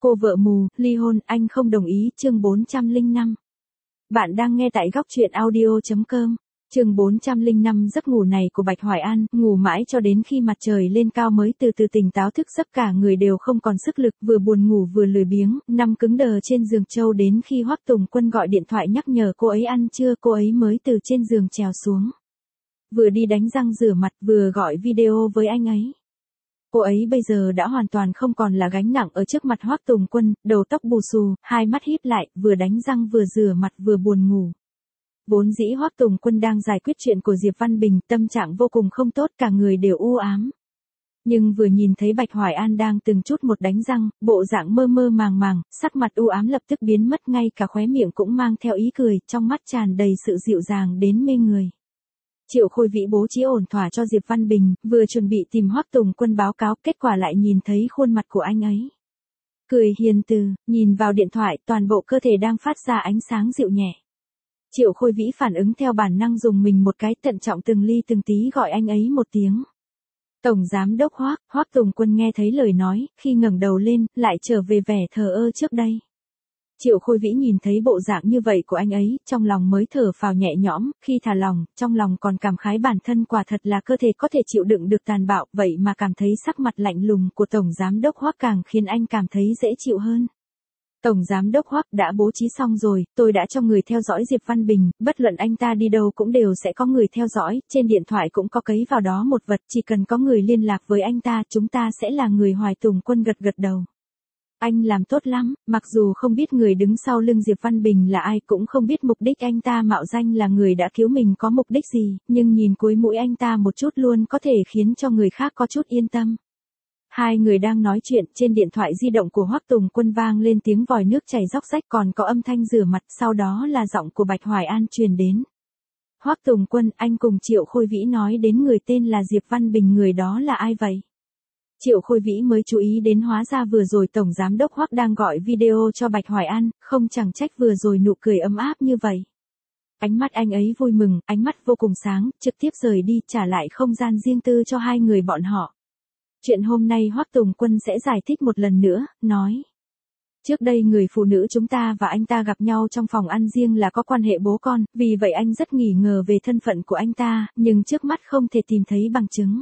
Cô vợ mù, ly hôn, anh không đồng ý, chương 405. Bạn đang nghe tại góc truyện audio.com. Chương 405 giấc ngủ này của Bạch Hoài An, ngủ mãi cho đến khi mặt trời lên cao mới từ từ tỉnh táo thức giấc, cả người đều không còn sức lực, vừa buồn ngủ vừa lười biếng, nằm cứng đờ trên giường trâu đến khi Hoắc Tùng Quân gọi điện thoại nhắc nhở cô ấy ăn trưa, cô ấy mới từ trên giường trèo xuống. Vừa đi đánh răng rửa mặt vừa gọi video với anh ấy. Cô ấy bây giờ đã hoàn toàn không còn là gánh nặng ở trước mặt Hoắc Tùng Quân, đầu tóc bù xù, hai mắt híp lại, vừa đánh răng vừa rửa mặt vừa buồn ngủ. Vốn dĩ Hoắc Tùng Quân đang giải quyết chuyện của Diệp Văn Bình, tâm trạng vô cùng không tốt, cả người đều u ám. Nhưng vừa nhìn thấy Bạch Hoài An đang từng chút một đánh răng, bộ dạng mơ mơ màng màng, sắc mặt u ám lập tức biến mất, ngay cả khóe miệng cũng mang theo ý cười, trong mắt tràn đầy sự dịu dàng đến mê người. Triệu Khôi Vĩ bố trí ổn thỏa cho Diệp Văn Bình, vừa chuẩn bị tìm Hoắc Tùng Quân báo cáo, kết quả lại nhìn thấy khuôn mặt của anh ấy. Cười hiền từ, nhìn vào điện thoại, toàn bộ cơ thể đang phát ra ánh sáng dịu nhẹ. Triệu Khôi Vĩ phản ứng theo bản năng dùng mình một cái, thận trọng từng ly từng tí gọi anh ấy một tiếng. Tổng giám đốc Hoắc. Hoắc Tùng Quân nghe thấy lời nói, khi ngẩng đầu lên, lại trở về vẻ thờ ơ trước đây. Triệu Khôi Vĩ nhìn thấy bộ dạng như vậy của anh ấy, trong lòng mới thở phào nhẹ nhõm, khi thả lòng, trong lòng còn cảm khái bản thân quả thật là cơ thể có thể chịu đựng được tàn bạo, vậy mà cảm thấy sắc mặt lạnh lùng của Tổng Giám đốc Hoắc càng khiến anh cảm thấy dễ chịu hơn. Tổng Giám đốc Hoắc, đã bố trí xong rồi, tôi đã cho người theo dõi Diệp Văn Bình, bất luận anh ta đi đâu cũng đều sẽ có người theo dõi, trên điện thoại cũng có cấy vào đó một vật, chỉ cần có người liên lạc với anh ta, chúng ta sẽ là người. Hoài Tùng Quân gật gật đầu. Anh làm tốt lắm, mặc dù không biết người đứng sau lưng Diệp Văn Bình là ai, cũng không biết mục đích anh ta mạo danh là người đã cứu mình có mục đích gì, nhưng nhìn cuối mũi anh ta một chút luôn có thể khiến cho người khác có chút yên tâm. Hai người đang nói chuyện, trên điện thoại di động của Hoắc Tùng Quân vang lên tiếng vòi nước chảy róc rách, còn có âm thanh rửa mặt, sau đó là giọng của Bạch Hoài An truyền đến. Hoắc Tùng Quân, anh cùng Triệu Khôi Vĩ nói đến người tên là Diệp Văn Bình, người đó là ai vậy? Triệu Khôi Vĩ mới chú ý đến, hóa ra vừa rồi Tổng Giám đốc Hoắc đang gọi video cho Bạch Hoài An, không, chẳng trách vừa rồi nụ cười ấm áp như vậy. Ánh mắt anh ấy vui mừng, ánh mắt vô cùng sáng, trực tiếp rời đi, trả lại không gian riêng tư cho hai người bọn họ. Chuyện hôm nay Hoắc Tùng Quân sẽ giải thích một lần nữa, nói. Trước đây người phụ nữ chúng ta và anh ta gặp nhau trong phòng ăn riêng là có quan hệ bố con, vì vậy anh rất nghi ngờ về thân phận của anh ta, nhưng trước mắt không thể tìm thấy bằng chứng.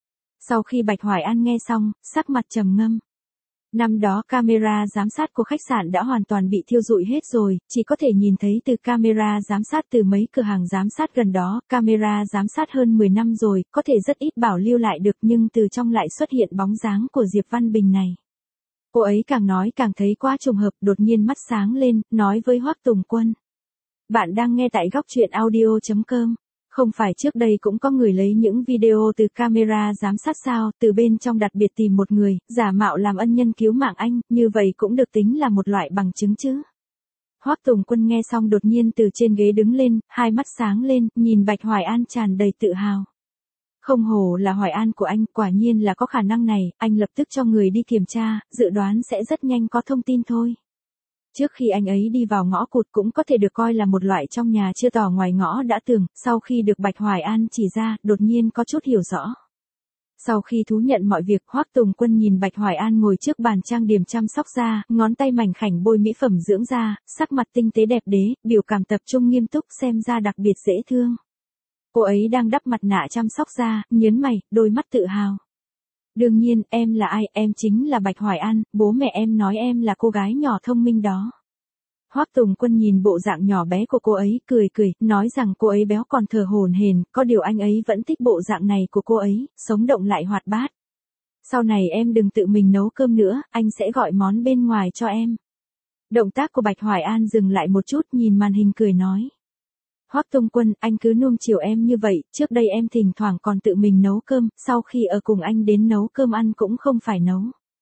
Sau khi Bạch Hoài An nghe xong, sắc mặt trầm ngâm. Năm đó camera giám sát của khách sạn đã hoàn toàn bị thiêu rụi hết rồi, chỉ có thể nhìn thấy từ camera giám sát từ mấy cửa hàng giám sát gần đó, camera giám sát hơn 10 năm rồi, có thể rất ít bảo lưu lại được, nhưng từ trong lại xuất hiện bóng dáng của Diệp Văn Bình này. Cô ấy càng nói càng thấy quá trùng hợp, đột nhiên mắt sáng lên, nói với Hoắc Tùng Quân. Bạn đang nghe tại góc truyện audio.com. Không phải trước đây cũng có người lấy những video từ camera giám sát sao, từ bên trong đặc biệt tìm một người, giả mạo làm ân nhân cứu mạng anh, như vậy cũng được tính là một loại bằng chứng chứ. Hoắc Tùng Quân nghe xong đột nhiên từ trên ghế đứng lên, hai mắt sáng lên, nhìn Bạch Hoài An tràn đầy tự hào. Không hổ là Hoài An của anh, quả nhiên là có khả năng này, anh lập tức cho người đi kiểm tra, dự đoán sẽ rất nhanh có thông tin thôi. Trước khi anh ấy đi vào ngõ cụt cũng có thể được coi là một loại trong nhà chưa tỏ ngoài ngõ đã tường, sau khi được Bạch Hoài An chỉ ra, đột nhiên có chút hiểu rõ. Sau khi thú nhận mọi việc, Hoắc Tùng Quân nhìn Bạch Hoài An ngồi trước bàn trang điểm chăm sóc da, ngón tay mảnh khảnh bôi mỹ phẩm dưỡng da, sắc mặt tinh tế đẹp đẽ, biểu cảm tập trung nghiêm túc, xem ra đặc biệt dễ thương. Cô ấy đang đắp mặt nạ chăm sóc da, nhớn mày, đôi mắt tự hào. Đương nhiên, em là ai, em chính là Bạch Hoài An, bố mẹ em nói em là cô gái nhỏ thông minh đó. Hoắc Tùng Quân nhìn bộ dạng nhỏ bé của cô ấy, cười cười, nói rằng cô ấy béo còn thở hổn hển, có điều anh ấy vẫn thích bộ dạng này của cô ấy, sống động lại hoạt bát. Sau này em đừng tự mình nấu cơm nữa, anh sẽ gọi món bên ngoài cho em. Động tác của Bạch Hoài An dừng lại một chút, nhìn màn hình cười nói. Hoắc Tùng Quân, anh cứ nuông chiều em như vậy, trước đây em thỉnh thoảng còn tự mình nấu cơm, sau khi ở cùng anh đến nấu cơm ăn cũng không phải nấu.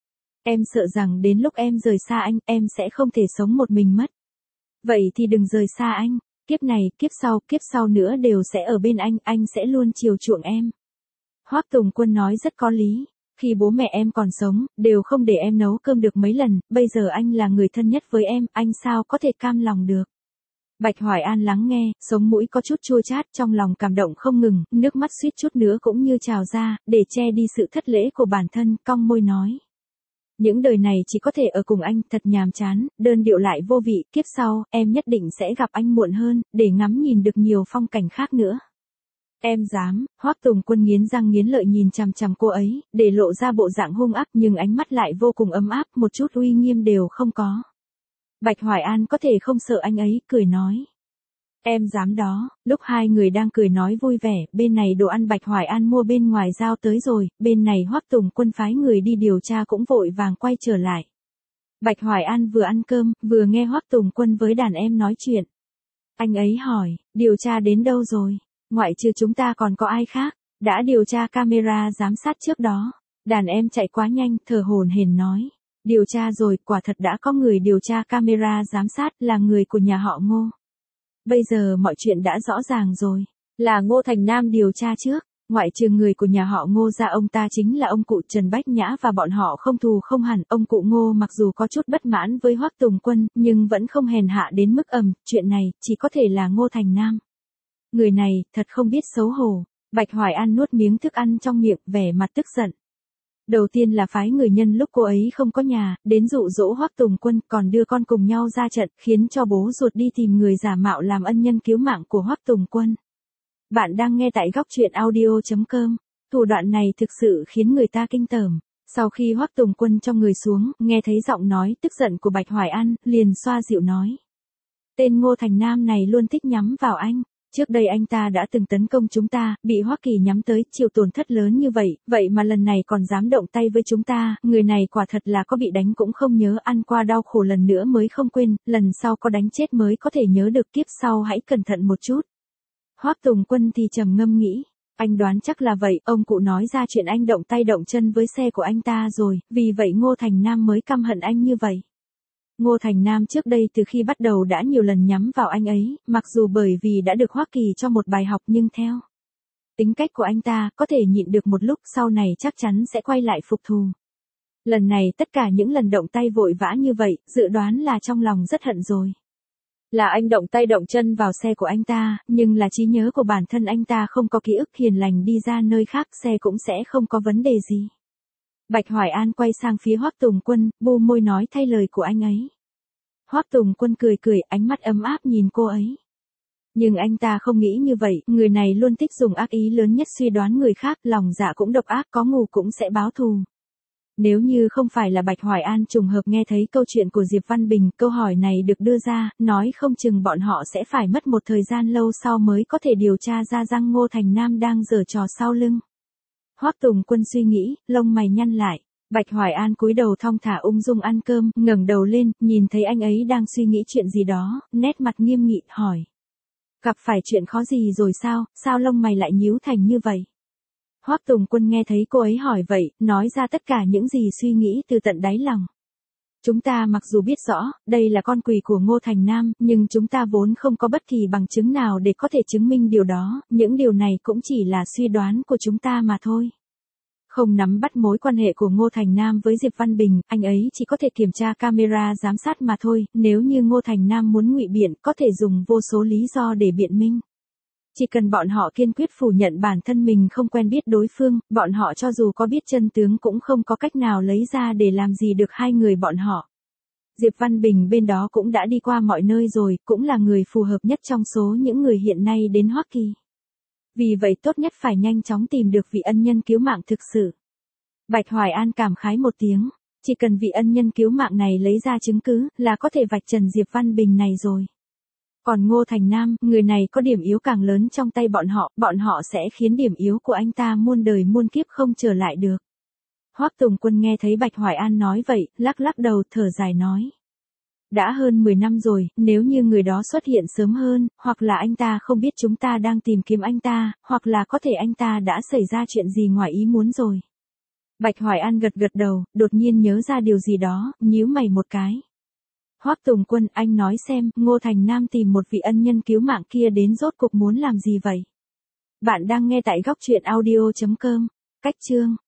Em sợ rằng đến lúc em rời xa anh, em sẽ không thể sống một mình mất. Vậy thì đừng rời xa anh, kiếp này, kiếp sau nữa đều sẽ ở bên anh sẽ luôn chiều chuộng em. Hoắc Tùng Quân nói rất có lý, khi bố mẹ em còn sống, đều không để em nấu cơm được mấy lần, bây giờ anh là người thân nhất với em, anh sao có thể cam lòng được. Bạch Hoài An lắng nghe, sống mũi có chút chua chát, trong lòng cảm động không ngừng, nước mắt suýt chút nữa cũng như trào ra, để che đi sự thất lễ của bản thân, cong môi nói. Những đời này chỉ có thể ở cùng anh, thật nhàm chán, đơn điệu lại vô vị, kiếp sau, em nhất định sẽ gặp anh muộn hơn, để ngắm nhìn được nhiều phong cảnh khác nữa. Em dám, Hoắc Tùng Quân nghiến răng nghiến lợi nhìn chằm chằm cô ấy, để lộ ra bộ dạng hung ác nhưng ánh mắt lại vô cùng ấm áp, một chút uy nghiêm đều không có. Bạch Hoài An có thể không sợ anh ấy, cười nói. Em dám đó, lúc hai người đang cười nói vui vẻ, bên này đồ ăn Bạch Hoài An mua bên ngoài giao tới rồi, bên này Hoắc Tùng Quân phái người đi điều tra cũng vội vàng quay trở lại. Bạch Hoài An vừa ăn cơm, vừa nghe Hoắc Tùng Quân với đàn em nói chuyện. Anh ấy hỏi, điều tra đến đâu rồi? Ngoại trừ chúng ta còn có ai khác? Đã điều tra camera giám sát trước đó. Đàn em chạy quá nhanh, thở hổn hển nói. Điều tra rồi, quả thật đã có người điều tra camera giám sát, là người của nhà họ Ngô. Bây giờ mọi chuyện đã rõ ràng rồi. Là Ngô Thành Nam điều tra trước. Ngoại trừ người của nhà họ Ngô ra, ông ta chính là ông cụ Trần Bách Nhã và bọn họ không thù không hẳn. Ông cụ Ngô mặc dù có chút bất mãn với Hoắc Tùng Quân, nhưng vẫn không hèn hạ đến mức chuyện này chỉ có thể là Ngô Thành Nam. Người này, thật không biết xấu hổ. Bạch Hoài An nuốt miếng thức ăn trong miệng, vẻ mặt tức giận. Đầu tiên là phái người nhân lúc cô ấy không có nhà, đến dụ dỗ Hoắc Tùng Quân, còn đưa con cùng nhau ra trận, khiến cho bố ruột đi tìm người giả mạo làm ân nhân cứu mạng của Hoắc Tùng Quân. Bạn đang nghe tại góc truyện audio.com. Thủ đoạn này thực sự khiến người ta kinh tởm. Sau khi Hoắc Tùng Quân trong người xuống, nghe thấy giọng nói tức giận của Bạch Hoài An, liền xoa dịu nói. Tên Ngô Thành Nam này luôn thích nhắm vào anh. Trước đây anh ta đã từng tấn công chúng ta, bị Hoắc Kỳ nhắm tới, chịu tổn thất lớn như vậy, vậy mà lần này còn dám động tay với chúng ta, người này quả thật là có bị đánh cũng không nhớ, ăn qua đau khổ lần nữa mới không quên, lần sau có đánh chết mới có thể nhớ được, kiếp sau hãy cẩn thận một chút. Hoắc Tùng Quân thì trầm ngâm nghĩ, anh đoán chắc là vậy, ông cụ nói ra chuyện anh động tay động chân với xe của anh ta rồi, vì vậy Ngô Thành Nam mới căm hận anh như vậy. Ngô Thành Nam trước đây từ khi bắt đầu đã nhiều lần nhắm vào anh ấy, mặc dù bởi vì đã được Hoắc Kỳ cho một bài học nhưng theo tính cách của anh ta, có thể nhịn được một lúc, sau này chắc chắn sẽ quay lại phục thù. Lần này tất cả những lần động tay vội vã như vậy, dự đoán là trong lòng rất hận rồi. Là anh động tay động chân vào xe của anh ta, nhưng là trí nhớ của bản thân anh ta không có ký ức, hiền lành đi ra nơi khác xe cũng sẽ không có vấn đề gì. Bạch Hoài An quay sang phía Hoắc Tùng Quân, bu môi nói thay lời của anh ấy. Hoắc Tùng Quân cười cười, ánh mắt ấm áp nhìn cô ấy. Nhưng anh ta không nghĩ như vậy, người này luôn thích dùng ác ý lớn nhất suy đoán người khác, lòng dạ cũng độc ác, có ngu cũng sẽ báo thù. Nếu như không phải là Bạch Hoài An trùng hợp nghe thấy câu chuyện của Diệp Văn Bình, câu hỏi này được đưa ra, nói không chừng bọn họ sẽ phải mất một thời gian lâu sau mới có thể điều tra ra rằng Ngô Thành Nam đang giở trò sau lưng. Hoắc Tùng Quân suy nghĩ, lông mày nhăn lại. Bạch Hoài An cúi đầu thong thả ung dung ăn cơm, ngẩng đầu lên, nhìn thấy anh ấy đang suy nghĩ chuyện gì đó, nét mặt nghiêm nghị, hỏi. Gặp phải chuyện khó gì rồi sao lông mày lại nhíu thành như vậy? Hoắc Tùng Quân nghe thấy cô ấy hỏi vậy, nói ra tất cả những gì suy nghĩ từ tận đáy lòng. Chúng ta mặc dù biết rõ, đây là con quỷ của Ngô Thành Nam, nhưng chúng ta vốn không có bất kỳ bằng chứng nào để có thể chứng minh điều đó, những điều này cũng chỉ là suy đoán của chúng ta mà thôi. Không nắm bắt mối quan hệ của Ngô Thành Nam với Diệp Văn Bình, anh ấy chỉ có thể kiểm tra camera giám sát mà thôi, nếu như Ngô Thành Nam muốn ngụy biện, có thể dùng vô số lý do để biện minh. Chỉ cần bọn họ kiên quyết phủ nhận bản thân mình không quen biết đối phương, bọn họ cho dù có biết chân tướng cũng không có cách nào lấy ra để làm gì được hai người bọn họ. Diệp Văn Bình bên đó cũng đã đi qua mọi nơi rồi, cũng là người phù hợp nhất trong số những người hiện nay đến Hoắc Kỳ. Vì vậy tốt nhất phải nhanh chóng tìm được vị ân nhân cứu mạng thực sự. Bạch Hoài An cảm khái một tiếng, chỉ cần vị ân nhân cứu mạng này lấy ra chứng cứ là có thể vạch trần Diệp Văn Bình này rồi. Còn Ngô Thành Nam, người này có điểm yếu càng lớn trong tay bọn họ sẽ khiến điểm yếu của anh ta muôn đời muôn kiếp không trở lại được. Hoắc Tùng Quân nghe thấy Bạch Hoài An nói vậy, lắc lắc đầu thở dài nói. Đã hơn 10 năm rồi, nếu như người đó xuất hiện sớm hơn, hoặc là anh ta không biết chúng ta đang tìm kiếm anh ta, hoặc là có thể anh ta đã xảy ra chuyện gì ngoài ý muốn rồi. Bạch Hoài An gật gật đầu, đột nhiên nhớ ra điều gì đó, nhíu mày một cái. Hoắc Tùng Quân, anh nói xem, Ngô Thành Nam tìm một vị ân nhân cứu mạng kia đến rốt cuộc muốn làm gì vậy? Bạn đang nghe tại góc truyện audio.com. Cách chương